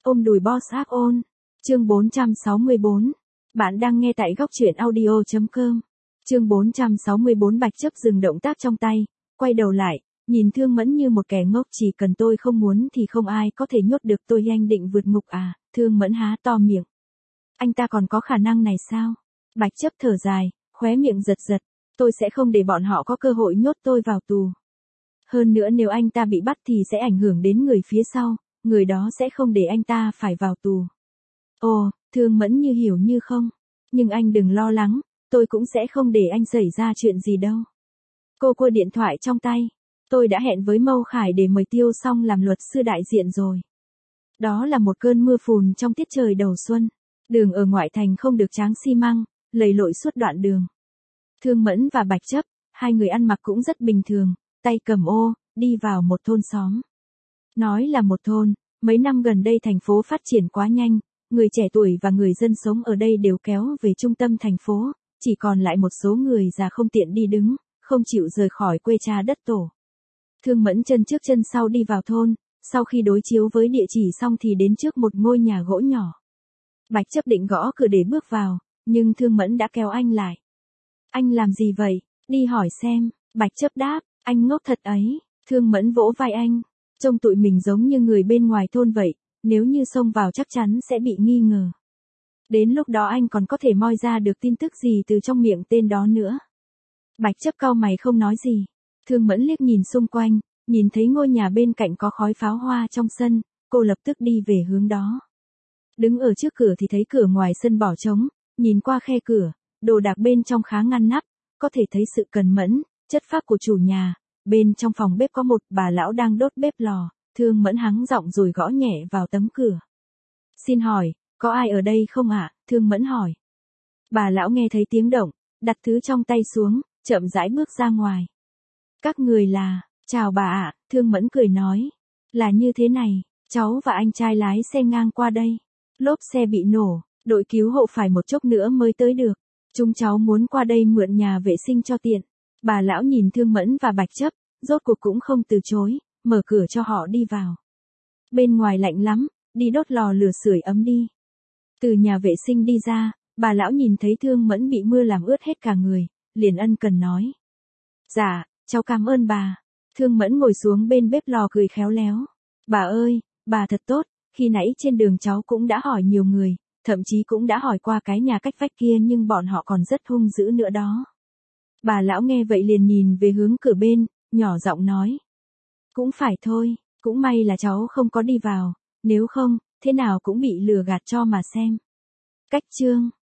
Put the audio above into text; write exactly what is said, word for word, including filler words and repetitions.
Ôm đùi boss áp ôn. Chương bốn trăm sáu mươi bốn. Bạn đang nghe tại góc truyện audio chấm com. Chương bốn trăm sáu mươi bốn. Bạch Chấp dừng động tác trong tay, quay đầu lại, nhìn Thương Mẫn như một kẻ ngốc. Chỉ cần tôi không muốn thì không ai có thể nhốt được tôi. Anh định vượt ngục à? Thương Mẫn há to miệng. Anh ta còn có khả năng này sao? Bạch Chấp thở dài, khóe miệng giật giật. Tôi sẽ không để bọn họ có cơ hội nhốt tôi vào tù. Hơn nữa nếu anh ta bị bắt thì sẽ ảnh hưởng đến người phía sau, người đó sẽ không để anh ta phải vào tù. Ồ, Thương Mẫn như hiểu như không. Nhưng anh đừng lo lắng, tôi cũng sẽ không để anh xảy ra chuyện gì đâu. Cô cua điện thoại trong tay. Tôi đã hẹn với Mâu Khải để mời Tiêu Song làm luật sư đại diện rồi. Đó là một cơn mưa phùn trong tiết trời đầu xuân. Đường ở ngoại thành không được tráng xi măng, lầy lội suốt đoạn đường. Thương Mẫn và Bạch Chấp, hai người ăn mặc cũng rất bình thường, tay cầm ô, đi vào một thôn xóm. Nói là một thôn, mấy năm gần đây thành phố phát triển quá nhanh, người trẻ tuổi và người dân sống ở đây đều kéo về trung tâm thành phố, chỉ còn lại một số người già không tiện đi đứng, không chịu rời khỏi quê cha đất tổ. Thương Mẫn chân trước chân sau đi vào thôn, sau khi đối chiếu với địa chỉ xong thì đến trước một ngôi nhà gỗ nhỏ. Bạch Chấp định gõ cửa để bước vào, nhưng Thương Mẫn đã kéo anh lại. Anh làm gì vậy? Đi hỏi xem. Bạch Chấp đáp, anh ngốc thật ấy. Thương Mẫn vỗ vai anh. Trông tụi mình giống như người bên ngoài thôn vậy, nếu như xông vào chắc chắn sẽ bị nghi ngờ. Đến lúc đó anh còn có thể moi ra được tin tức gì từ trong miệng tên đó nữa. Bạch Chấp cau mày không nói gì. Thương Mẫn liếc nhìn xung quanh, nhìn thấy ngôi nhà bên cạnh có khói pháo hoa trong sân, cô lập tức đi về hướng đó. Đứng ở trước cửa thì thấy cửa ngoài sân bỏ trống, nhìn qua khe cửa, đồ đạc bên trong khá ngăn nắp, có thể thấy sự cẩn mẫn, chất phác của chủ nhà. Bên trong phòng bếp có một bà lão đang đốt bếp lò. Thương Mẫn hắng giọng rồi gõ nhẹ vào tấm cửa. Xin hỏi, có ai ở đây không ạ? Thương Mẫn hỏi. Bà lão nghe thấy tiếng động, đặt thứ trong tay xuống, chậm rãi bước ra ngoài. Các người là, chào bà ạ, Thương Mẫn cười nói. Là như thế này, cháu và anh trai lái xe ngang qua đây. Lốp xe bị nổ, đội cứu hộ phải một chốc nữa mới tới được. Chúng cháu muốn qua đây mượn nhà vệ sinh cho tiện. Bà lão nhìn Thương Mẫn và Bạch Chấp, rốt cuộc cũng không từ chối, mở cửa cho họ đi vào. Bên ngoài lạnh lắm, đi đốt lò lửa sưởi ấm đi. Từ nhà vệ sinh đi ra, bà lão nhìn thấy Thương Mẫn bị mưa làm ướt hết cả người, liền ân cần nói. Dạ, cháu cảm ơn bà. Thương Mẫn ngồi xuống bên bếp lò cười khéo léo. Bà ơi, bà thật tốt, khi nãy trên đường cháu cũng đã hỏi nhiều người, thậm chí cũng đã hỏi qua cái nhà cách vách kia nhưng bọn họ còn rất hung dữ nữa đó. Bà lão nghe vậy liền nhìn về hướng cửa bên, nhỏ giọng nói. Cũng phải thôi, cũng may là cháu không có đi vào, nếu không, thế nào cũng bị lừa gạt cho mà xem. Cách chương.